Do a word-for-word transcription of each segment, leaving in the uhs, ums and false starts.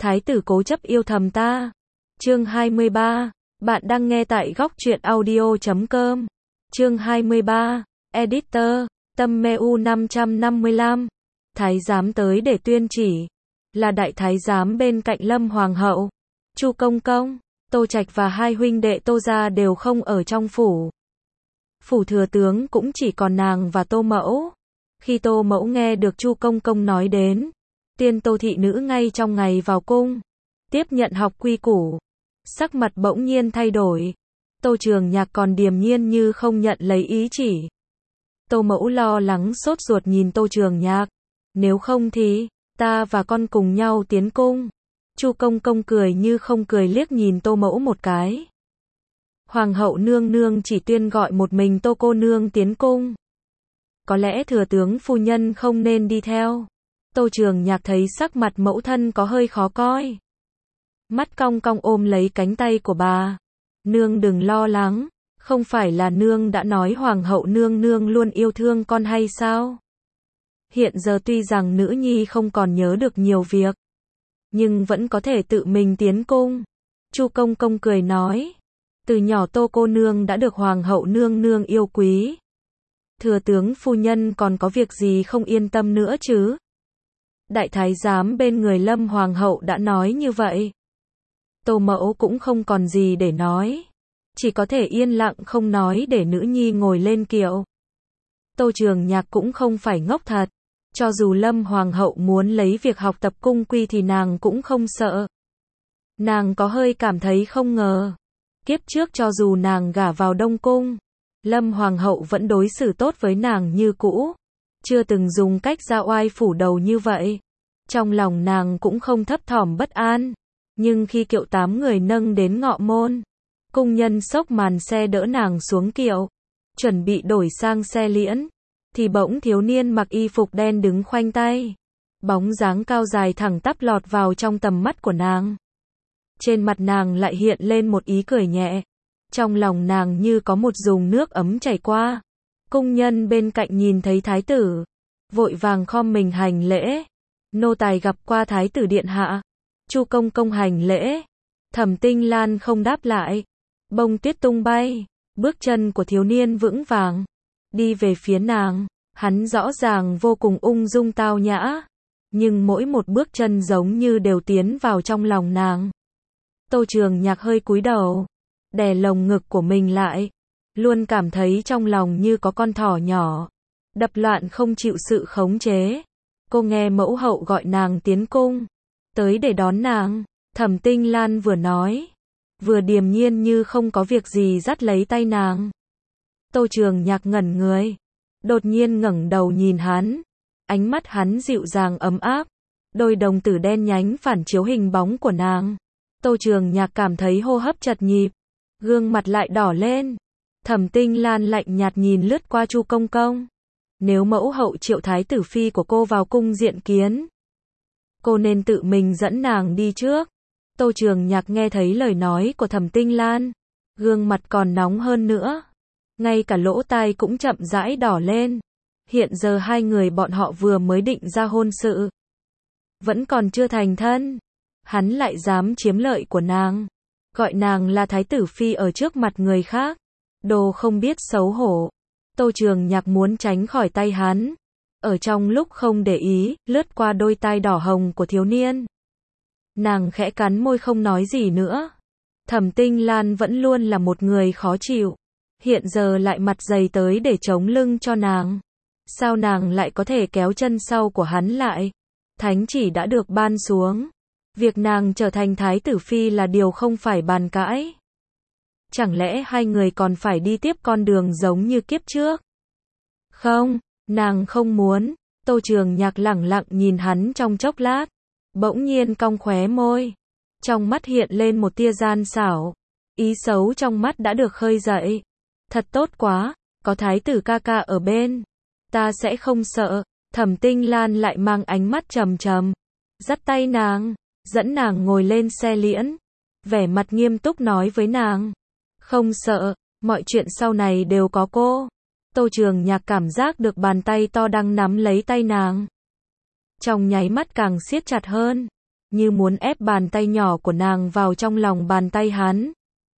Thái tử cố chấp yêu thầm ta. Chương hai mươi ba. Bạn đang nghe tại góc truyện audio chấm com. Chương hai mươi ba. Editor. Tâm Meu năm trăm năm mươi lăm. Thái giám tới để tuyên chỉ. Là đại thái giám bên cạnh Lâm Hoàng hậu. Chu Công Công, Tô Trạch và hai huynh đệ Tô gia đều không ở trong phủ. Phủ thừa tướng cũng chỉ còn nàng và Tô Mẫu. Khi Tô Mẫu nghe được Chu Công Công nói đến, tiên Tô thị nữ ngay trong ngày vào cung, tiếp nhận học quy củ, sắc mặt bỗng nhiên thay đổi. Tô Trường Nhạc còn điềm nhiên như không nhận lấy ý chỉ. Tô Mẫu lo lắng sốt ruột nhìn Tô Trường Nhạc. Nếu không thì, ta và con cùng nhau tiến cung. Chu Công Công cười như không cười liếc nhìn Tô Mẫu một cái. Hoàng hậu nương nương chỉ tuyên gọi một mình Tô cô nương tiến cung. Có lẽ thừa tướng phu nhân không nên đi theo. Tô Trường Nhạc thấy sắc mặt mẫu thân có hơi khó coi. Mắt cong cong ôm lấy cánh tay của bà. Nương đừng lo lắng, không phải là nương đã nói hoàng hậu nương nương luôn yêu thương con hay sao? Hiện giờ tuy rằng nữ nhi không còn nhớ được nhiều việc, nhưng vẫn có thể tự mình tiến cung. Chu Công Công cười nói. Từ nhỏ Tô cô nương đã được hoàng hậu nương nương yêu quý. Thừa tướng phu nhân còn có việc gì không yên tâm nữa chứ? Đại thái giám bên người Lâm Hoàng hậu đã nói như vậy. Tô Mẫu cũng không còn gì để nói. Chỉ có thể yên lặng không nói để nữ nhi ngồi lên kiệu. Tô Trường Nhạc cũng không phải ngốc thật. Cho dù Lâm Hoàng hậu muốn lấy việc học tập cung quy thì nàng cũng không sợ. Nàng có hơi cảm thấy không ngờ. Kiếp trước cho dù nàng gả vào Đông Cung, Lâm Hoàng hậu vẫn đối xử tốt với nàng như cũ. Chưa từng dùng cách ra oai phủ đầu như vậy. Trong lòng nàng cũng không thấp thỏm bất an. Nhưng khi kiệu tám người nâng đến ngọ môn, cung nhân xốc màn xe đỡ nàng xuống kiệu, chuẩn bị đổi sang xe liễn, thì bỗng thiếu niên mặc y phục đen đứng khoanh tay. Bóng dáng cao dài thẳng tắp lọt vào trong tầm mắt của nàng. Trên mặt nàng lại hiện lên một ý cười nhẹ. Trong lòng nàng như có một dòng nước ấm chảy qua. Cung nhân bên cạnh nhìn thấy thái tử, vội vàng khom mình hành lễ. Nô tài gặp qua thái tử điện hạ. Chu Công Công hành lễ. Thẩm Tinh Lan không đáp lại. Bông tuyết tung bay, bước chân của thiếu niên vững vàng, đi về phía nàng. Hắn rõ ràng vô cùng ung dung tao nhã, nhưng mỗi một bước chân giống như đều tiến vào trong lòng nàng. Tô Trường Nhạc hơi cúi đầu, đè lồng ngực của mình lại, luôn cảm thấy trong lòng như có con thỏ nhỏ, đập loạn không chịu sự khống chế. Cô nghe mẫu hậu gọi nàng tiến cung, tới để đón nàng. Thẩm Tinh Lan vừa nói, vừa điềm nhiên như không có việc gì dắt lấy tay nàng. Tô Trường Nhạc ngẩn người, đột nhiên ngẩng đầu nhìn hắn. Ánh mắt hắn dịu dàng ấm áp, đôi đồng tử đen nhánh phản chiếu hình bóng của nàng. Tô Trường Nhạc cảm thấy hô hấp chật nhịp, gương mặt lại đỏ lên. Thẩm Tinh Lan lạnh nhạt nhìn lướt qua Chu Công Công. Nếu mẫu hậu triệu thái tử phi của cô vào cung diện kiến, cô nên tự mình dẫn nàng đi trước. Tô Trường Nhạc nghe thấy lời nói của Thẩm Tinh Lan, gương mặt còn nóng hơn nữa. Ngay cả lỗ tai cũng chậm rãi đỏ lên. Hiện giờ hai người bọn họ vừa mới định ra hôn sự, vẫn còn chưa thành thân. Hắn lại dám chiếm lợi của nàng, gọi nàng là thái tử phi ở trước mặt người khác. Đồ không biết xấu hổ. Tô Trường Nhạc muốn tránh khỏi tay hắn. Ở trong lúc không để ý, lướt qua đôi tai đỏ hồng của thiếu niên. Nàng khẽ cắn môi không nói gì nữa. Thẩm Tinh Lan vẫn luôn là một người khó chịu. Hiện giờ lại mặt dày tới để chống lưng cho nàng. Sao nàng lại có thể kéo chân sau của hắn lại? Thánh chỉ đã được ban xuống. Việc nàng trở thành thái tử phi là điều không phải bàn cãi. Chẳng lẽ hai người còn phải đi tiếp con đường giống như kiếp trước? Không, nàng không muốn. Tô Trường Nhạc lẳng lặng nhìn hắn trong chốc lát, bỗng nhiên cong khóe môi. Trong mắt hiện lên một tia gian xảo. Ý xấu trong mắt đã được khơi dậy. Thật tốt quá, có thái tử ca ca ở bên, ta sẽ không sợ. Thẩm Tinh Lan lại mang ánh mắt trầm trầm, dắt tay nàng, dẫn nàng ngồi lên xe liễn, vẻ mặt nghiêm túc nói với nàng. Không sợ, mọi chuyện sau này đều có cô. Tô Trường Nhạc cảm giác được bàn tay to đang nắm lấy tay nàng. Trong nháy mắt càng siết chặt hơn. như muốn ép bàn tay nhỏ của nàng vào trong lòng bàn tay hắn.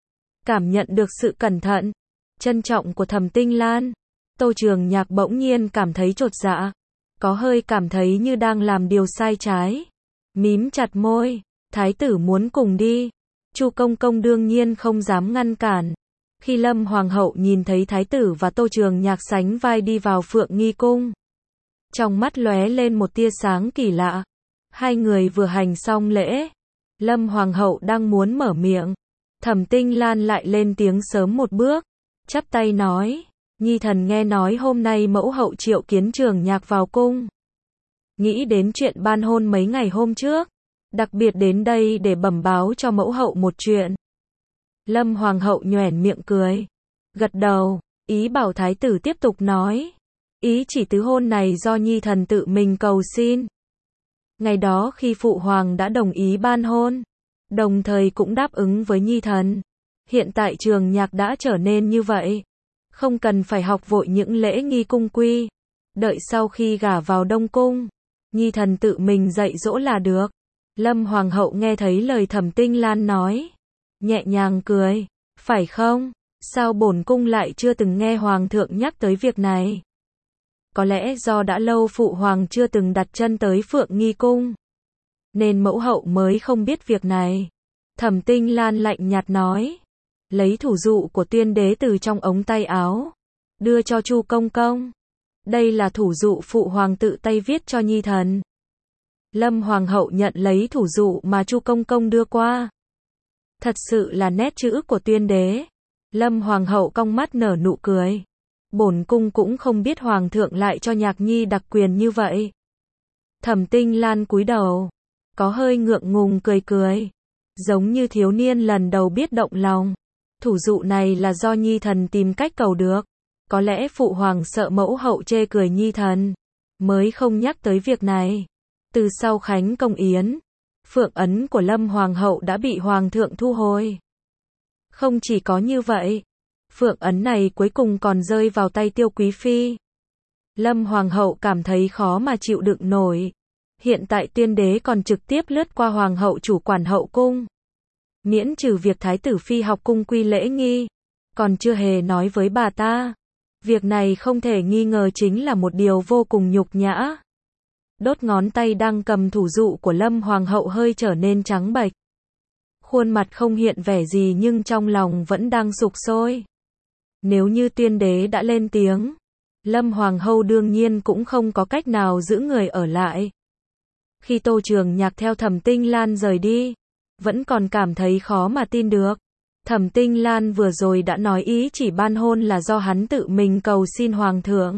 Cảm nhận được sự cẩn thận, trân trọng của Thẩm Tinh Lan, Tô Trường Nhạc bỗng nhiên cảm thấy chột dạ, có hơi cảm thấy như đang làm điều sai trái. Mím chặt môi, thái tử muốn cùng đi. Chu Công Công đương nhiên không dám ngăn cản. Khi Lâm Hoàng hậu nhìn thấy thái tử và Tô Trường Nhạc sánh vai đi vào Phượng Nghi cung, trong mắt lóe lên một tia sáng kỳ lạ. Hai người vừa hành xong lễ, Lâm Hoàng hậu đang muốn mở miệng, Thẩm Tinh Lan lại lên tiếng sớm một bước, chắp tay nói, nhi thần nghe nói hôm nay mẫu hậu triệu kiến Trường Nhạc vào cung. Nghĩ đến chuyện ban hôn mấy ngày hôm trước, đặc biệt đến đây để bẩm báo cho mẫu hậu một chuyện. Lâm Hoàng hậu nhoẻn miệng cười, gật đầu, ý bảo thái tử tiếp tục nói. Ý chỉ tứ hôn này do nhi thần tự mình cầu xin. Ngày đó khi phụ hoàng đã đồng ý ban hôn, đồng thời cũng đáp ứng với nhi thần. Hiện tại Trường Nhạc đã trở nên như vậy, không cần phải học vội những lễ nghi cung quy. Đợi sau khi gả vào Đông Cung, nhi thần tự mình dạy dỗ là được. Lâm Hoàng hậu nghe thấy lời Thẩm Tinh Lan nói, nhẹ nhàng cười, phải không? Sao bổn cung lại chưa từng nghe hoàng thượng nhắc tới việc này? Có lẽ do đã lâu phụ hoàng chưa từng đặt chân tới Phượng Nghi cung, nên mẫu hậu mới không biết việc này. Thẩm Tinh Lan lạnh nhạt nói, lấy thủ dụ của Tuyên đế từ trong ống tay áo, đưa cho Chu Công Công. Đây là thủ dụ phụ hoàng tự tay viết cho nhi thần. Lâm Hoàng hậu nhận lấy thủ dụ mà Chu Công Công đưa qua. Thật sự là nét chữ của Tuyên đế. Lâm Hoàng hậu cong mắt nở nụ cười. Bổn cung cũng không biết hoàng thượng lại cho Nhạc nhi đặc quyền như vậy. Thẩm Tinh Lan cúi đầu, có hơi ngượng ngùng cười cười, giống như thiếu niên lần đầu biết động lòng. Thủ dụ này là do nhi thần tìm cách cầu được. Có lẽ phụ hoàng sợ mẫu hậu chê cười nhi thần, mới không nhắc tới việc này. Từ sau khánh công yến, phượng ấn của Lâm Hoàng hậu đã bị hoàng thượng thu hồi. Không chỉ có như vậy, phượng ấn này cuối cùng còn rơi vào tay Tiêu Quý phi. Lâm Hoàng hậu cảm thấy khó mà chịu đựng nổi. Hiện tại Tuyên đế còn trực tiếp lướt qua hoàng hậu chủ quản hậu cung, miễn trừ việc thái tử phi học cung quy lễ nghi, còn chưa hề nói với bà ta. Việc này không thể nghi ngờ chính là một điều vô cùng nhục nhã. Đốt ngón tay đang cầm thủ dụ của Lâm Hoàng hậu hơi trở nên trắng bệch. Khuôn mặt không hiện vẻ gì nhưng trong lòng vẫn đang sục sôi. Nếu như Tuyên đế đã lên tiếng, Lâm Hoàng hậu đương nhiên cũng không có cách nào giữ người ở lại. Khi Tô Trường Nhạc theo Thẩm Tinh Lan rời đi, vẫn còn cảm thấy khó mà tin được. Thẩm Tinh Lan vừa rồi đã nói ý chỉ ban hôn là do hắn tự mình cầu xin hoàng thượng,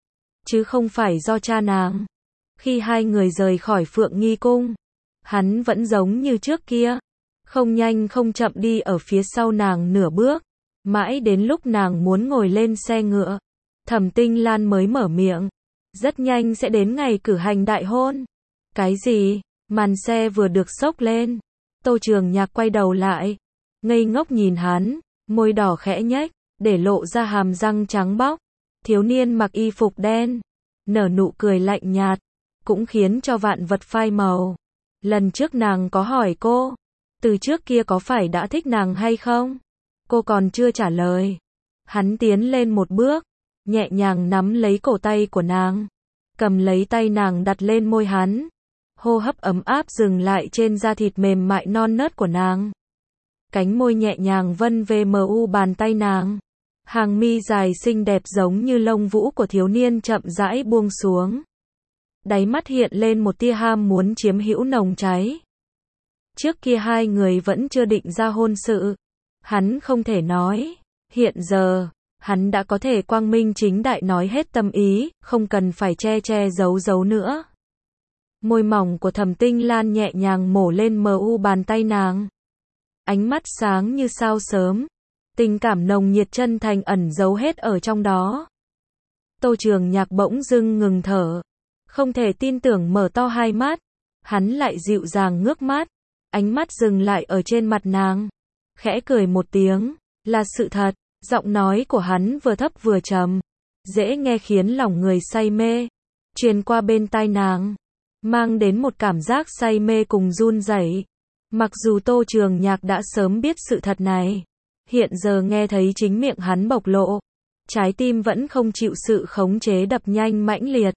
chứ không phải do cha nàng. Khi hai người rời khỏi Phượng Nghi cung, hắn vẫn giống như trước kia, không nhanh không chậm đi ở phía sau nàng nửa bước, mãi đến lúc nàng muốn ngồi lên xe ngựa, Thẩm Tinh Lan mới mở miệng, rất nhanh sẽ đến ngày cử hành đại hôn. Cái gì? Màn xe vừa được xốc lên, Tô Trường Nhạc quay đầu lại, ngây ngốc nhìn hắn, môi đỏ khẽ nhếch, để lộ ra hàm răng trắng bóc. Thiếu niên mặc y phục đen, nở nụ cười lạnh nhạt, cũng khiến cho vạn vật phai màu. Lần trước nàng có hỏi cô, từ trước kia có phải đã thích nàng hay không? Cô còn chưa trả lời. Hắn tiến lên một bước, nhẹ nhàng nắm lấy cổ tay của nàng, cầm lấy tay nàng đặt lên môi hắn. Hô hấp ấm áp dừng lại trên da thịt mềm mại non nớt của nàng. Cánh môi nhẹ nhàng vân về mờ u bàn tay nàng. Hàng mi dài xinh đẹp giống như lông vũ của thiếu niên chậm rãi buông xuống. Đáy mắt hiện lên một tia ham muốn chiếm hữu nồng cháy. Trước kia hai người vẫn chưa định ra hôn sự. Hắn không thể nói. Hiện giờ, hắn đã có thể quang minh chính đại nói hết tâm ý, không cần phải che che giấu giấu nữa. Môi mỏng của Thẩm Tinh Lan nhẹ nhàng mổ lên mờ u bàn tay nàng. Ánh mắt sáng như sao sớm. Tình cảm nồng nhiệt chân thành ẩn giấu hết ở trong đó. Tô Trường Nhạc bỗng dưng ngừng thở. Không thể tin tưởng mở to hai mắt. Hắn lại dịu dàng ngước mắt. Ánh mắt dừng lại ở trên mặt nàng. Khẽ cười một tiếng. Là sự thật. Giọng nói của hắn vừa thấp vừa trầm. Dễ nghe khiến lòng người say mê. Truyền qua bên tai nàng. mang đến một cảm giác say mê cùng run rẩy. Mặc dù Tô Trường Nhạc đã sớm biết sự thật này, hiện giờ nghe thấy chính miệng hắn bộc lộ, trái tim vẫn không chịu sự khống chế đập nhanh mãnh liệt.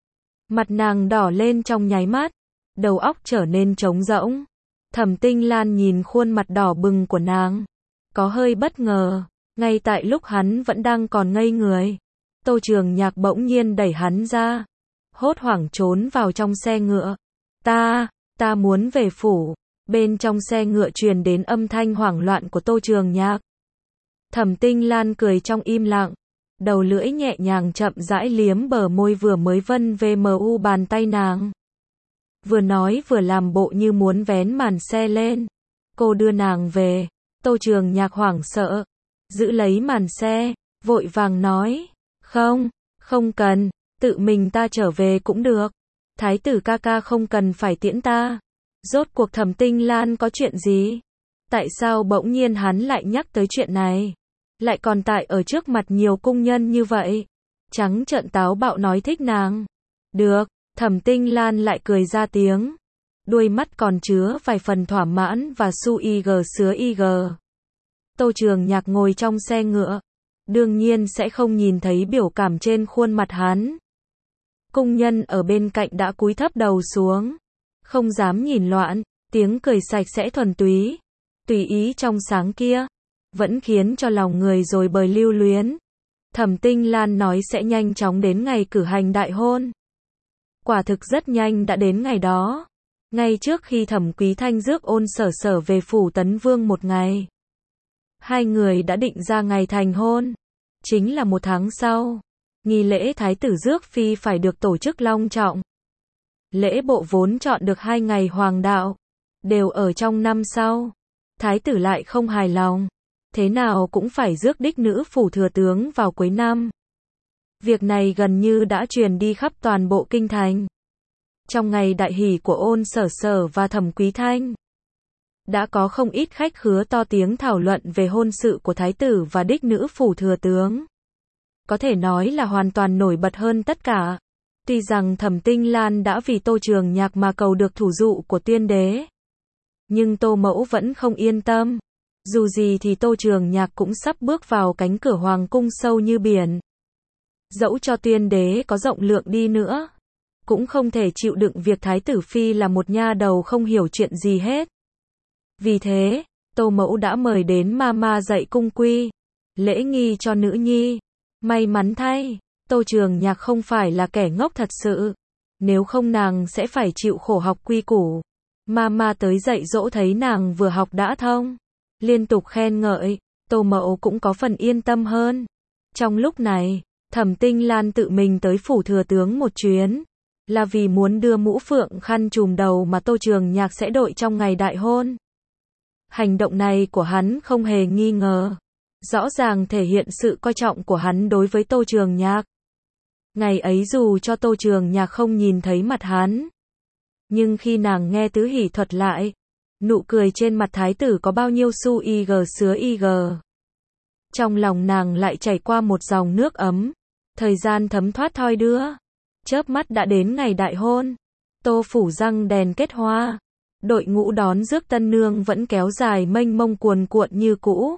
Mặt nàng đỏ lên trong nháy mắt, đầu óc trở nên trống rỗng. Thẩm Tinh Lan nhìn khuôn mặt đỏ bừng của nàng, có hơi bất ngờ, ngay tại lúc hắn vẫn đang còn ngây người. Tô Trường Nhạc bỗng nhiên đẩy hắn ra, hốt hoảng trốn vào trong xe ngựa. Ta, ta muốn về phủ. Bên trong xe ngựa truyền đến âm thanh hoảng loạn của Tô Trường Nhạc. Thẩm Tinh Lan cười trong im lặng, đầu lưỡi nhẹ nhàng chậm rãi liếm bờ môi vừa mới vân về mờ u bàn tay nàng. Vừa nói vừa làm bộ như muốn vén màn xe lên. Cô đưa nàng về. Tô Trường Nhạc hoảng sợ, giữ lấy màn xe, vội vàng nói, không, không cần, tự mình ta trở về cũng được. Thái tử ca ca không cần phải tiễn ta. Rốt cuộc Thẩm Tinh Lan có chuyện gì? Tại sao bỗng nhiên hắn lại nhắc tới chuyện này? Lại còn tại ở trước mặt nhiều cung nhân như vậy? Trắng trợn táo bạo nói thích nàng. Được, Thẩm Tinh Lan lại cười ra tiếng. Đuôi mắt còn chứa vài phần thỏa mãn và su y gờ sứa y gờ. Tô Trường Nhạc ngồi trong xe ngựa, đương nhiên sẽ không nhìn thấy biểu cảm trên khuôn mặt hắn. Cung nhân ở bên cạnh đã cúi thấp đầu xuống, không dám nhìn loạn, tiếng cười sạch sẽ thuần túy, tùy ý trong sáng kia, vẫn khiến cho lòng người rồi bời lưu luyến. Thẩm Tinh Lan nói sẽ nhanh chóng đến ngày cử hành đại hôn. Quả thực rất nhanh đã đến ngày đó. Ngay trước khi Thẩm Quý Thanh rước Ôn Sở Sở về phủ Tấn Vương một ngày, hai người đã định ra ngày thành hôn. Chính là một tháng sau, nghi lễ thái tử rước phi phải được tổ chức long trọng. Lễ bộ vốn chọn được hai ngày hoàng đạo, đều ở trong năm sau. Thái tử lại không hài lòng, thế nào cũng phải rước đích nữ phủ thừa tướng vào cuối năm. Việc này gần như đã truyền đi khắp toàn bộ kinh thành. Trong ngày đại hỷ của Ôn Sở Sở và Thẩm Quý Thanh, đã có không ít khách khứa to tiếng thảo luận về hôn sự của thái tử và đích nữ phủ thừa tướng. Có thể nói là hoàn toàn nổi bật hơn tất cả. Tuy rằng Thẩm Tinh Lan đã vì Tô Trường Nhạc mà cầu được thủ dụ của tuyên đế, nhưng Tô Mẫu vẫn không yên tâm. Dù gì thì Tô Trường Nhạc cũng sắp bước vào cánh cửa hoàng cung sâu như biển. Dẫu cho tuyên đế có rộng lượng đi nữa, cũng không thể chịu đựng việc thái tử phi là một nha đầu không hiểu chuyện gì hết. Vì thế, Tô Mẫu đã mời đến mama dạy cung quy, lễ nghi cho nữ nhi. May mắn thay, Tô Trường Nhạc không phải là kẻ ngốc thật sự, nếu không nàng sẽ phải chịu khổ học quy củ. Mama tới dạy dỗ thấy nàng vừa học đã thông, liên tục khen ngợi, Tô Mẫu cũng có phần yên tâm hơn. Trong lúc này, Thẩm Tinh Lan tự mình tới phủ thừa tướng một chuyến, là vì muốn đưa mũ phượng khăn trùm đầu mà Tô Trường Nhạc sẽ đội trong ngày đại hôn. Hành động này của hắn không hề nghi ngờ, rõ ràng thể hiện sự coi trọng của hắn đối với Tô Trường Nhạc. Ngày ấy dù cho Tô Trường Nhạc không nhìn thấy mặt hắn, nhưng khi nàng nghe Tứ Hỷ thuật lại, nụ cười trên mặt thái tử có bao nhiêu su y gờ sứa y gờ. Trong lòng nàng lại chảy qua một dòng nước ấm, thời gian thấm thoát thoi đưa. Chớp mắt đã đến ngày đại hôn. Tô phủ răng đèn kết hoa, đội ngũ đón rước tân nương vẫn kéo dài mênh mông cuồn cuộn như cũ.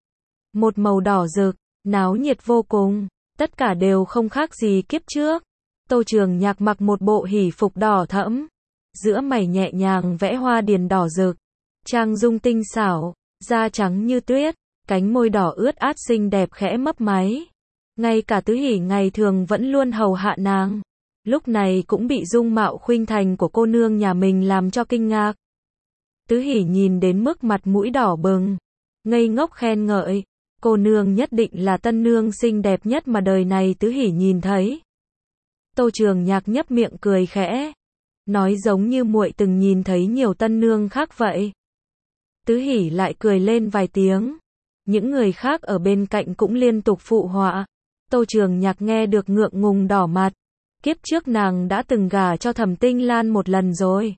Một màu đỏ rực, náo nhiệt vô cùng, tất cả đều không khác gì kiếp trước. Tô Trường Nhạc mặc một bộ hỷ phục đỏ thẫm, giữa mày nhẹ nhàng vẽ hoa điền đỏ rực, trang dung tinh xảo, da trắng như tuyết, cánh môi đỏ ướt át xinh đẹp khẽ mấp máy. Ngay cả Tứ Hỷ ngày thường vẫn luôn hầu hạ nàng, lúc này cũng bị dung mạo khuynh thành của cô nương nhà mình làm cho kinh ngạc. Tứ Hỷ nhìn đến mức mặt mũi đỏ bừng, ngây ngốc khen ngợi, cô nương nhất định là tân nương xinh đẹp nhất mà đời này Tứ Hỷ nhìn thấy. Tô Trường Nhạc nhấp miệng cười khẽ, nói giống như muội từng nhìn thấy nhiều tân nương khác vậy. Tứ Hỷ lại cười lên vài tiếng, những người khác ở bên cạnh cũng liên tục phụ họa. Tô Trường Nhạc nghe được ngượng ngùng đỏ mặt, kiếp trước nàng đã từng gả cho Thẩm Tinh Lan một lần rồi.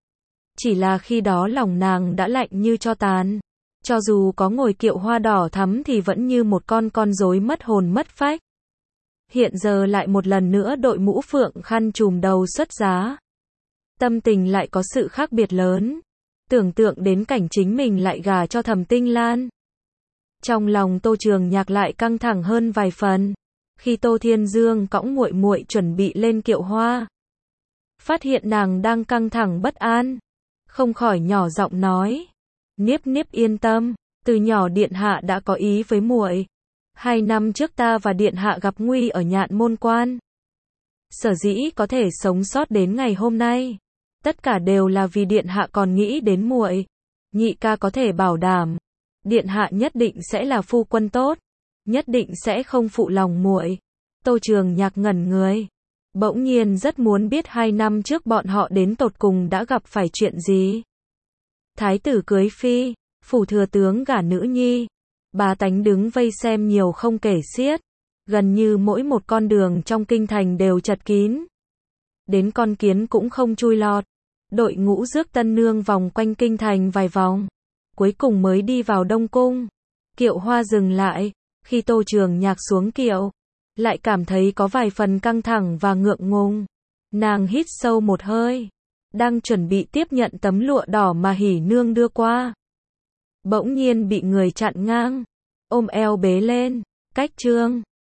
Chỉ là khi đó lòng nàng đã lạnh như tro tàn, cho dù có ngồi kiệu hoa đỏ thắm thì vẫn như một con con rối mất hồn mất phách. Hiện giờ lại một lần nữa đội mũ phượng khăn trùm đầu xuất giá. tâm tình lại có sự khác biệt lớn. Tưởng tượng đến cảnh chính mình lại gả cho Thẩm Tinh Lan. Trong lòng Tô Trường Nhạc lại căng thẳng hơn vài phần. Khi Tô Thiên Dương cõng muội muội chuẩn bị lên kiệu hoa, phát hiện nàng đang căng thẳng bất an, không khỏi nhỏ giọng nói: "Niếp Niếp yên tâm, từ nhỏ điện hạ đã có ý với muội. Hai năm trước ta và điện hạ gặp nguy ở Nhạn Môn Quan. Sở dĩ có thể sống sót đến ngày hôm nay, tất cả đều là vì điện hạ còn nghĩ đến muội. Nhị ca có thể bảo đảm, điện hạ nhất định sẽ là phu quân tốt, nhất định sẽ không phụ lòng muội." Tô Trường Nhạc ngẩn người, bỗng nhiên rất muốn biết hai năm trước bọn họ đến tột cùng đã gặp phải chuyện gì. Thái tử cưới phi, phủ thừa tướng gả nữ nhi, bá tánh đứng vây xem nhiều không kể xiết, gần như mỗi một con đường trong kinh thành đều chật kín. Đến con kiến cũng không chui lọt. Đội ngũ rước tân nương vòng quanh kinh thành vài vòng, cuối cùng mới đi vào Đông Cung. Kiệu hoa dừng lại, khi Tô Trường Nhạc xuống kiệu, lại cảm thấy có vài phần căng thẳng và ngượng ngùng. Nàng hít sâu một hơi, đang chuẩn bị tiếp nhận tấm lụa đỏ mà Hỉ Nương đưa qua. Bỗng nhiên bị người chặn ngang, ôm eo bế lên, cách trương.